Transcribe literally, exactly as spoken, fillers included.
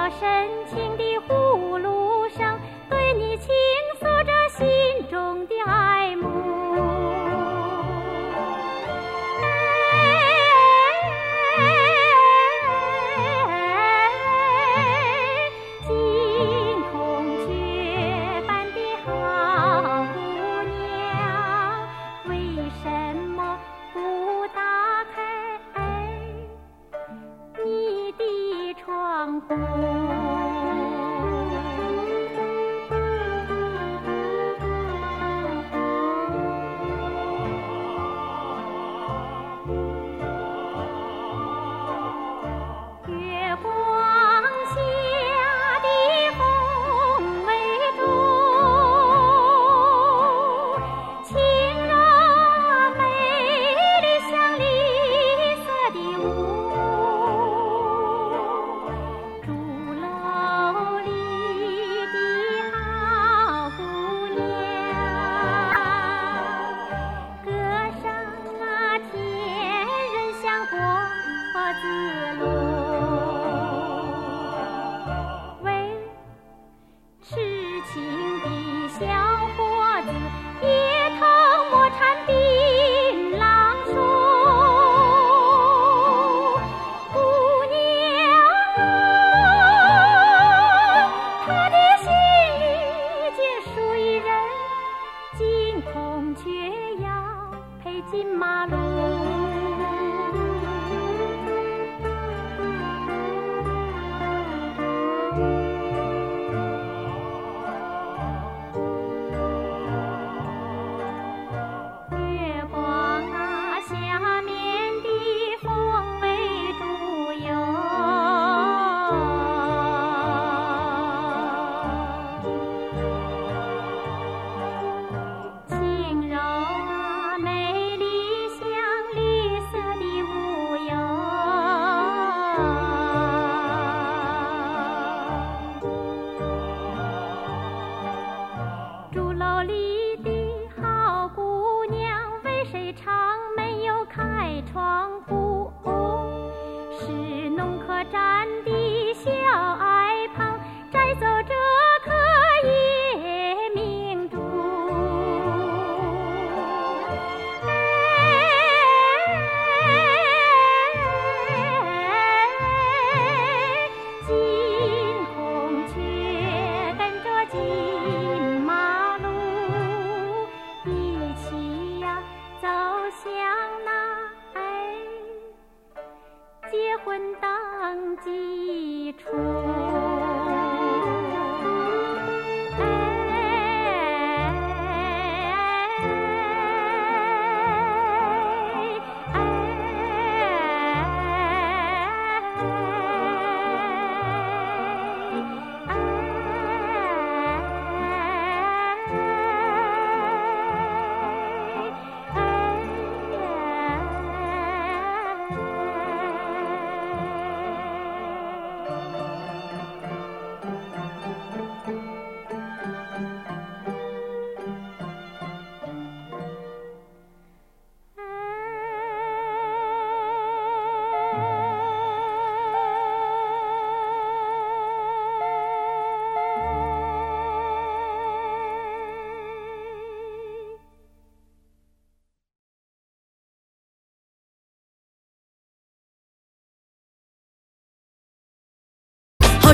我深情的呼噜声，对你倾诉着心中的爱慕。金孔雀般的好姑娘，为什么不打开你的窗户？月光下的风微中，轻柔美丽像绿色的雾。竹篓里的好姑娘，歌声啊甜人像果子露。为痴情的小伙子，一头莫缠槟榔树。姑娘啊，他的心里皆属于人，金孔雀要配金马鹿。月光啊，下面的风微竹游，轻柔啊，美丽像绿色的雾油。竹篓里的好姑娘，为谁常没有开窗户？是农客站的小矮棚，摘走这颗夜明珠。金孔雀跟着金马鹿，一起呀走向那哎结婚登记处。